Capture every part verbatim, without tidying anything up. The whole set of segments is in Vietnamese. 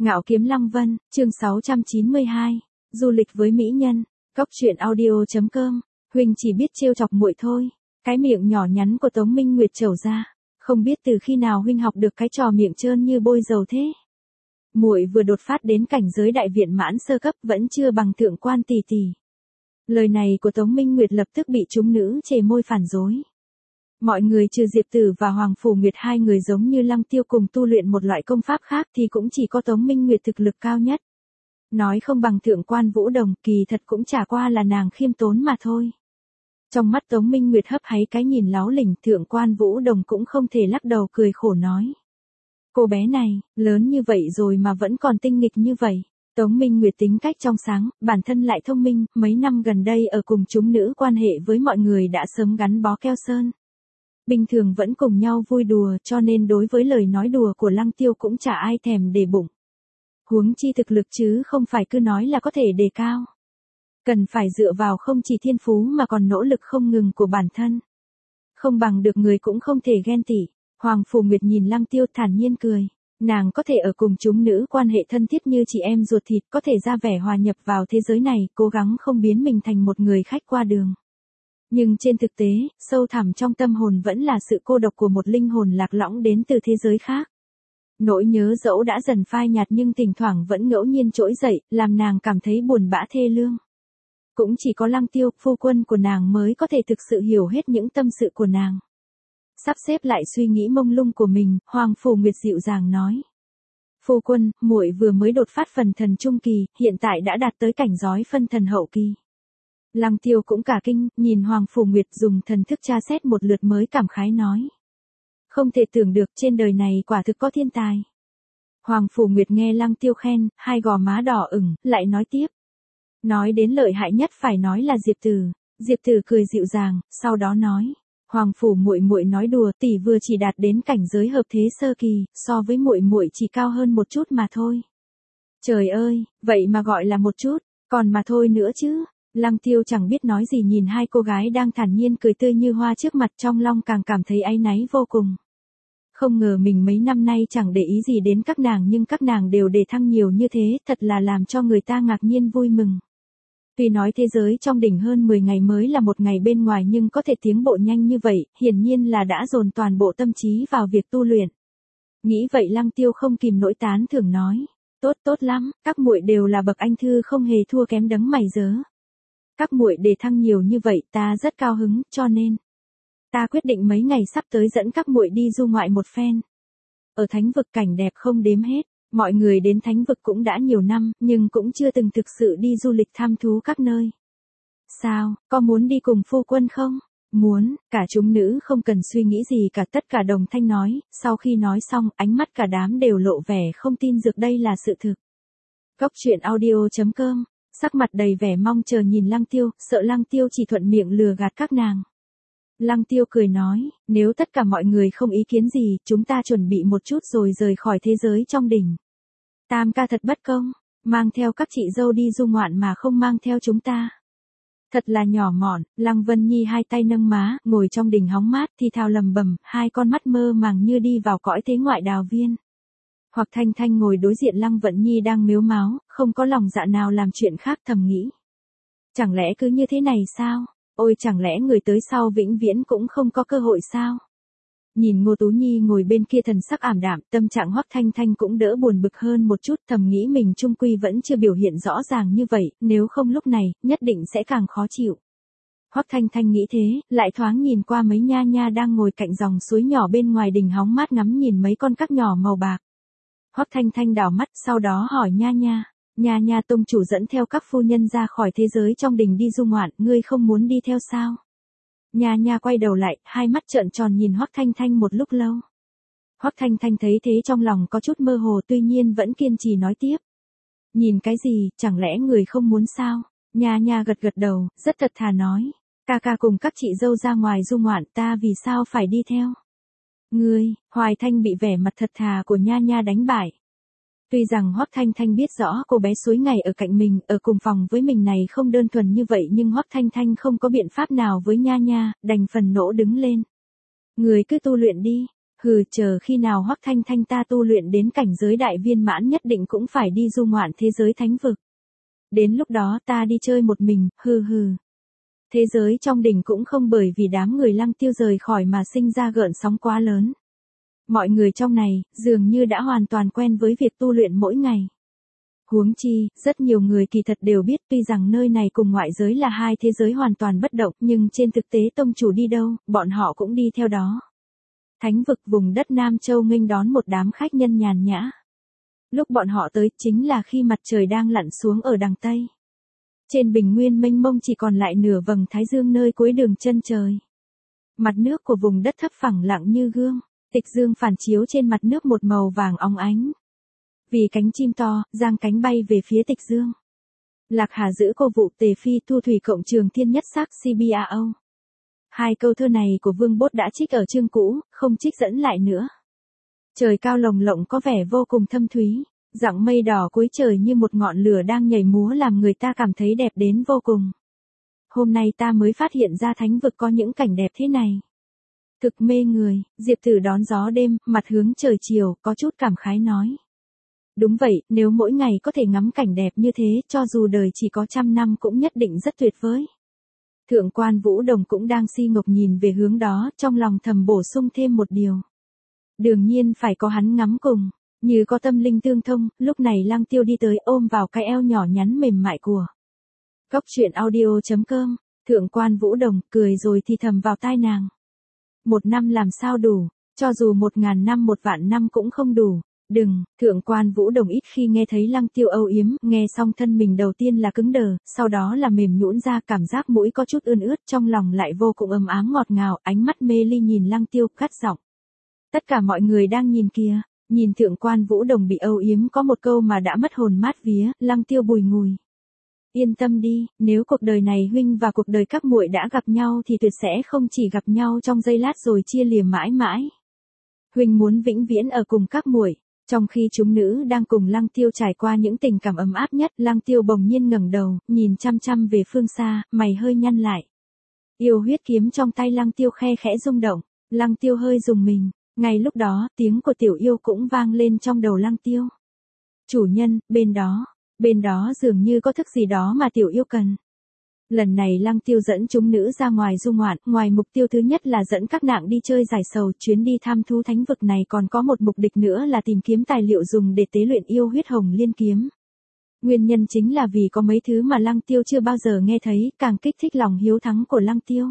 Ngạo Kiếm Lăng Vân, chương sáu trăm chín mươi hai, du lịch với mỹ nhân. Cốc truyện audio chấm com. Huynh chỉ biết trêu chọc muội thôi. Cái miệng nhỏ nhắn của Tống Minh Nguyệt trẩu ra, không biết từ khi nào huynh học được cái trò miệng trơn như bôi dầu thế. Muội vừa đột phát đến cảnh giới đại viện mãn sơ cấp, vẫn chưa bằng thượng quan tỷ tỷ. Lời này của Tống Minh Nguyệt lập tức bị chúng nữ chề môi phản đối. Mọi người trừ Diệp Tử và Hoàng Phủ Nguyệt, hai người giống như Lăng Tiêu cùng tu luyện một loại công pháp khác, thì cũng chỉ có Tống Minh Nguyệt thực lực cao nhất. Nói không bằng thượng quan Vũ Đồng, kỳ thật cũng chả qua là nàng khiêm tốn mà thôi. Trong mắt Tống Minh Nguyệt hấp háy cái nhìn láo lỉnh, thượng quan Vũ Đồng cũng không thể lắc đầu cười khổ nói. Cô bé này, lớn như vậy rồi mà vẫn còn tinh nghịch như vậy. Tống Minh Nguyệt tính cách trong sáng, bản thân lại thông minh, mấy năm gần đây ở cùng chúng nữ quan hệ với mọi người đã sớm gắn bó keo sơn. Bình thường vẫn cùng nhau vui đùa, cho nên đối với lời nói đùa của Lăng Tiêu cũng chả ai thèm để bụng. Huống chi thực lực chứ không phải cứ nói là có thể đề cao. Cần phải dựa vào không chỉ thiên phú mà còn nỗ lực không ngừng của bản thân. Không bằng được người cũng không thể ghen tị. Hoàng Phủ Nguyệt nhìn Lăng Tiêu thản nhiên cười. Nàng có thể ở cùng chúng nữ quan hệ thân thiết như chị em ruột thịt, có thể ra vẻ hòa nhập vào thế giới này, cố gắng không biến mình thành một người khách qua đường. Nhưng trên thực tế, sâu thẳm trong tâm hồn vẫn là sự cô độc của một linh hồn lạc lõng đến từ thế giới khác. Nỗi nhớ dẫu đã dần phai nhạt nhưng thỉnh thoảng vẫn ngẫu nhiên trỗi dậy, làm nàng cảm thấy buồn bã thê lương. Cũng chỉ có Lăng Tiêu, phu quân của nàng mới có thể thực sự hiểu hết những tâm sự của nàng. Sắp xếp lại suy nghĩ mông lung của mình, Hoàng Phủ Nguyệt dịu dàng nói. Phu quân, muội vừa mới đột phát phần thần trung kỳ, hiện tại đã đạt tới cảnh giới phân thần hậu kỳ. Lăng Tiêu cũng cả kinh, nhìn Hoàng Phủ Nguyệt dùng thần thức tra xét một lượt mới cảm khái nói. Không thể tưởng được trên đời này quả thực có thiên tài. Hoàng Phủ Nguyệt nghe Lăng Tiêu khen, hai gò má đỏ ửng, lại nói tiếp. Nói đến lợi hại nhất phải nói là Diệp Tử. Diệp Tử cười dịu dàng, sau đó nói. Hoàng Phủ muội muội nói đùa, tỷ vừa chỉ đạt đến cảnh giới hợp thế sơ kỳ, so với muội muội chỉ cao hơn một chút mà thôi. Trời ơi, vậy mà gọi là một chút, còn mà thôi nữa chứ. Lăng Tiêu chẳng biết nói gì nhìn hai cô gái đang thản nhiên cười tươi như hoa trước mặt, trong lòng càng cảm thấy áy náy vô cùng. Không ngờ mình mấy năm nay chẳng để ý gì đến các nàng nhưng các nàng đều đề thăng nhiều như thế, thật là làm cho người ta ngạc nhiên vui mừng. Tuy nói thế giới trong đỉnh hơn mười ngày mới là một ngày bên ngoài nhưng có thể tiến bộ nhanh như vậy, hiển nhiên là đã dồn toàn bộ tâm trí vào việc tu luyện. Nghĩ vậy Lăng Tiêu không kìm nỗi tán thưởng nói, tốt tốt lắm, các muội đều là bậc anh thư không hề thua kém đấng mày dớ. Các muội đề thăng nhiều như vậy ta rất cao hứng, cho nên ta quyết định mấy ngày sắp tới dẫn các muội đi du ngoại một phen. Ở thánh vực cảnh đẹp không đếm hết. Mọi người đến thánh vực cũng đã nhiều năm, nhưng cũng chưa từng thực sự đi du lịch tham thú các nơi. Sao, có muốn đi cùng phu quân không? Muốn, cả chúng nữ không cần suy nghĩ gì cả, tất cả đồng thanh nói, sau khi nói xong, ánh mắt cả đám đều lộ vẻ không tin được đây là sự thực. Cốc truyện audio chấm com, sắc mặt đầy vẻ mong chờ nhìn Lăng Tiêu, sợ Lăng Tiêu chỉ thuận miệng lừa gạt các nàng. Lăng Tiêu cười nói, nếu tất cả mọi người không ý kiến gì, chúng ta chuẩn bị một chút rồi rời khỏi thế giới trong đỉnh. Tam ca thật bất công, mang theo các chị dâu đi du ngoạn mà không mang theo chúng ta. Thật là nhỏ mọn. Lăng Vân Nhi hai tay nâng má, ngồi trong đỉnh hóng mát thì thào lầm bầm, hai con mắt mơ màng như đi vào cõi thế ngoại đào viên. Hoặc Thanh Thanh ngồi đối diện Lăng Vận Nhi đang mếu máo, không có lòng dạ nào làm chuyện khác, thầm nghĩ. Chẳng lẽ cứ như thế này sao? Ôi chẳng lẽ người tới sau vĩnh viễn cũng không có cơ hội sao? Nhìn Ngô Tú Nhi ngồi bên kia thần sắc ảm đạm, tâm trạng Hoắc Thanh Thanh cũng đỡ buồn bực hơn một chút, thầm nghĩ mình chung quy vẫn chưa biểu hiện rõ ràng như vậy, nếu không lúc này, nhất định sẽ càng khó chịu. Hoắc Thanh Thanh nghĩ thế, lại thoáng nhìn qua mấy nha nha đang ngồi cạnh dòng suối nhỏ bên ngoài đình hóng mát ngắm nhìn mấy con các nhỏ màu bạc. Hoắc Thanh Thanh đảo mắt, sau đó hỏi nha nha, nha nha tông chủ dẫn theo các phu nhân ra khỏi thế giới trong đình đi du ngoạn, ngươi không muốn đi theo sao? Nha nha quay đầu lại, hai mắt trợn tròn nhìn Hoắc Thanh Thanh một lúc lâu. Hoắc Thanh Thanh thấy thế trong lòng có chút mơ hồ, tuy nhiên vẫn kiên trì nói tiếp. Nhìn cái gì, chẳng lẽ người không muốn sao? Nha nha gật gật đầu, rất thật thà nói. Ca ca cùng các chị dâu ra ngoài du ngoạn, ta vì sao phải đi theo? Ngươi, Hoài Thanh bị vẻ mặt thật thà của nha nha đánh bại. Tuy rằng Hoắc Thanh Thanh biết rõ cô bé suối ngày ở cạnh mình, ở cùng phòng với mình này không đơn thuần như vậy nhưng Hoắc Thanh Thanh không có biện pháp nào với nha nha, đành phần nỗ đứng lên. Người cứ tu luyện đi. Hừ, chờ khi nào Hoắc Thanh Thanh ta tu luyện đến cảnh giới đại viên mãn nhất định cũng phải đi du ngoạn thế giới thánh vực. Đến lúc đó ta đi chơi một mình, hừ hừ. Thế giới trong đỉnh cũng không bởi vì đám người Lăng Tiêu rời khỏi mà sinh ra gợn sóng quá lớn. Mọi người trong này, dường như đã hoàn toàn quen với việc tu luyện mỗi ngày. Huống chi, rất nhiều người kỳ thật đều biết tuy rằng nơi này cùng ngoại giới là hai thế giới hoàn toàn bất động, nhưng trên thực tế tông chủ đi đâu, bọn họ cũng đi theo đó. Thánh vực vùng đất Nam Châu nghênh đón một đám khách nhân nhàn nhã. Lúc bọn họ tới chính là khi mặt trời đang lặn xuống ở đằng Tây. Trên bình nguyên mênh mông chỉ còn lại nửa vầng thái dương nơi cuối đường chân trời. Mặt nước của vùng đất thấp phẳng lặng như gương, tịch dương phản chiếu trên mặt nước một màu vàng óng ánh. Vì cánh chim to, giang cánh bay về phía tịch dương. Lạc Hà giữ cô vụ tề phi thu thủy cộng trường thiên nhất sắc xê bê a o. Hai câu thơ này của Vương Bốt đã trích ở chương cũ, không trích dẫn lại nữa. Trời cao lồng lộng có vẻ vô cùng thâm thúy, dặng mây đỏ cuối trời như một ngọn lửa đang nhảy múa làm người ta cảm thấy đẹp đến vô cùng. Hôm nay ta mới phát hiện ra thánh vực có những cảnh đẹp thế này. Thực mê người, Diệp Tử đón gió đêm, mặt hướng trời chiều, có chút cảm khái nói. Đúng vậy, nếu mỗi ngày có thể ngắm cảnh đẹp như thế, cho dù đời chỉ có trăm năm cũng nhất định rất tuyệt vời. Thượng quan Vũ Đồng cũng đang si ngốc nhìn về hướng đó, trong lòng thầm bổ sung thêm một điều. Đương nhiên phải có hắn ngắm cùng, như có tâm linh tương thông, lúc này Lăng Tiêu đi tới ôm vào cái eo nhỏ nhắn mềm mại của. Cốc truyện audio chấm com, Thượng quan Vũ Đồng cười rồi thì thầm vào tai nàng. Một năm làm sao đủ, cho dù một ngàn năm một vạn năm cũng không đủ. Đừng, Thượng quan Vũ Đồng ít khi nghe thấy Lăng Tiêu âu yếm, nghe xong thân mình đầu tiên là cứng đờ, sau đó là mềm nhũn ra, cảm giác mũi có chút ươn ướt, trong lòng lại vô cùng ấm ám ngọt ngào, ánh mắt mê ly nhìn Lăng Tiêu, cắt giọng. Tất cả mọi người đang nhìn kìa, nhìn Thượng quan Vũ Đồng bị âu yếm có một câu mà đã mất hồn mát vía, Lăng Tiêu bùi ngùi. Yên tâm đi, nếu cuộc đời này huynh và cuộc đời các muội đã gặp nhau thì tuyệt sẽ không chỉ gặp nhau trong giây lát rồi chia lìa mãi mãi. Huynh muốn vĩnh viễn ở cùng các muội. Trong khi chúng nữ đang cùng Lăng Tiêu trải qua những tình cảm ấm áp nhất, Lăng Tiêu bỗng nhiên ngẩng đầu, nhìn chăm chăm về phương xa, mày hơi nhăn lại. Yêu huyết kiếm trong tay Lăng Tiêu khe khẽ rung động, Lăng Tiêu hơi rùng mình, ngay lúc đó, tiếng của tiểu yêu cũng vang lên trong đầu Lăng Tiêu. Chủ nhân, bên đó, bên đó dường như có thức gì đó mà tiểu yêu cần. Lần này Lăng Tiêu dẫn chúng nữ ra ngoài du ngoạn, ngoài mục tiêu thứ nhất là dẫn các nàng đi chơi giải sầu, chuyến đi thăm thú thánh vực này còn có một mục đích nữa là tìm kiếm tài liệu dùng để tế luyện yêu huyết hồng liên kiếm. Nguyên nhân chính là vì có mấy thứ mà Lăng Tiêu chưa bao giờ nghe thấy, càng kích thích lòng hiếu thắng của Lăng Tiêu.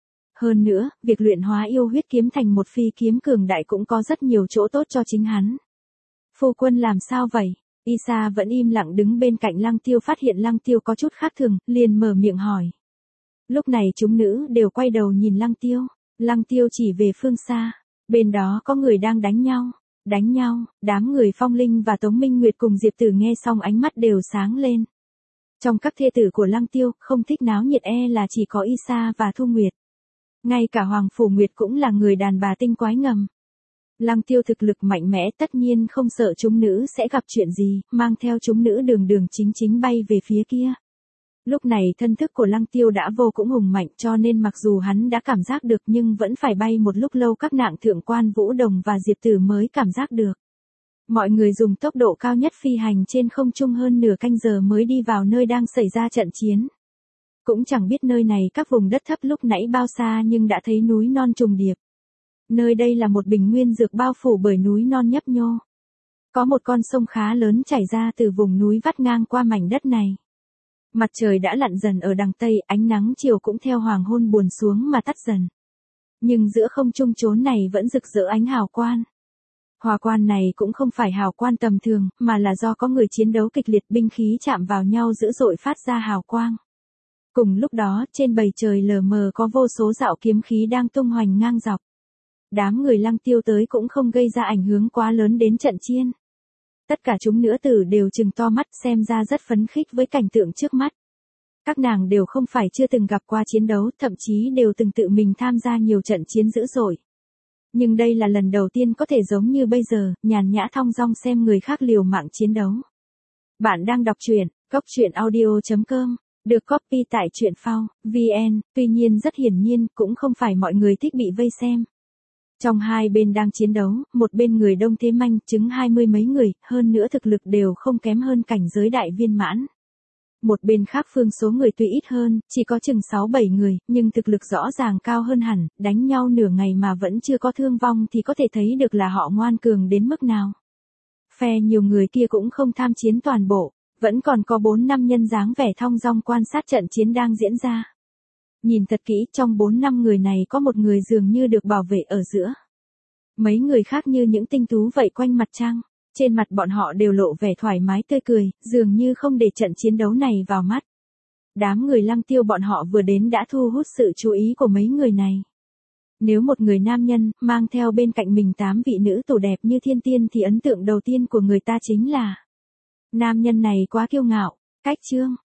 Hơn nữa, việc luyện hóa yêu huyết kiếm thành một phi kiếm cường đại cũng có rất nhiều chỗ tốt cho chính hắn. Phu quân làm sao vậy? Isa vẫn im lặng đứng bên cạnh Lăng Tiêu, phát hiện Lăng Tiêu có chút khác thường, liền mở miệng hỏi. Lúc này chúng nữ đều quay đầu nhìn Lăng Tiêu, Lăng Tiêu chỉ về phương xa, bên đó có người đang đánh nhau, đánh nhau, đám người Phong Linh và Tống Minh Nguyệt cùng Diệp Tử nghe xong ánh mắt đều sáng lên. Trong các thê tử của Lăng Tiêu, không thích náo nhiệt e là chỉ có Isa và Thu Nguyệt. Ngay cả Hoàng Phủ Nguyệt cũng là người đàn bà tinh quái ngầm. Lăng Tiêu thực lực mạnh mẽ tất nhiên không sợ chúng nữ sẽ gặp chuyện gì, mang theo chúng nữ đường đường chính chính bay về phía kia. Lúc này thân thức của Lăng Tiêu đã vô cùng hùng mạnh cho nên mặc dù hắn đã cảm giác được nhưng vẫn phải bay một lúc lâu các nàng Thượng quan Vũ Đồng và Diệp Tử mới cảm giác được. Mọi người dùng tốc độ cao nhất phi hành trên không trung hơn nửa canh giờ mới đi vào nơi đang xảy ra trận chiến. Cũng chẳng biết nơi này các vùng đất thấp lúc nãy bao xa nhưng đã thấy núi non trùng điệp. Nơi đây là một bình nguyên dược bao phủ bởi núi non nhấp nhô. Có một con sông khá lớn chảy ra từ vùng núi vắt ngang qua mảnh đất này. Mặt trời đã lặn dần ở đằng Tây, ánh nắng chiều cũng theo hoàng hôn buồn xuống mà tắt dần. Nhưng giữa không trung chốn này vẫn rực rỡ ánh hào quang. Hỏa quan này cũng không phải hào quang tầm thường, mà là do có người chiến đấu kịch liệt, binh khí chạm vào nhau dữ dội phát ra hào quang. Cùng lúc đó, trên bầu trời lờ mờ có vô số dạo kiếm khí đang tung hoành ngang dọc. Đám người Lăng Tiêu tới cũng không gây ra ảnh hưởng quá lớn đến trận chiến. Tất cả chúng nữ tử đều trừng to mắt xem ra rất phấn khích với cảnh tượng trước mắt. Các nàng đều không phải chưa từng gặp qua chiến đấu, thậm chí đều từng tự mình tham gia nhiều trận chiến dữ dội. Nhưng đây là lần đầu tiên có thể giống như bây giờ, nhàn nhã thong dong xem người khác liều mạng chiến đấu. Bạn đang đọc truyện, cốc truyện audio chấm com, được copy tại truyện phao chấm vn, tuy nhiên rất hiển nhiên cũng không phải mọi người thích bị vây xem. Trong hai bên đang chiến đấu, một bên người đông thế manh, chứng hai mươi mấy người, hơn nữa thực lực đều không kém hơn cảnh giới đại viên mãn. Một bên khác phương số người tuy ít hơn, chỉ có chừng sáu bảy người, nhưng thực lực rõ ràng cao hơn hẳn, đánh nhau nửa ngày mà vẫn chưa có thương vong thì có thể thấy được là họ ngoan cường đến mức nào. Phe nhiều người kia cũng không tham chiến toàn bộ, vẫn còn có bốn năm nhân dáng vẻ thong dong quan sát trận chiến đang diễn ra. Nhìn thật kỹ, trong bốn năm người này có một người dường như được bảo vệ ở giữa. Mấy người khác như những tinh tú vậy quanh mặt trăng, trên mặt bọn họ đều lộ vẻ thoải mái tươi cười, dường như không để trận chiến đấu này vào mắt. Đám người Lăng Tiêu bọn họ vừa đến đã thu hút sự chú ý của mấy người này. Nếu một người nam nhân, mang theo bên cạnh mình tám vị nữ tổ đẹp như thiên tiên thì ấn tượng đầu tiên của người ta chính là nam nhân này quá kiêu ngạo, cách chương.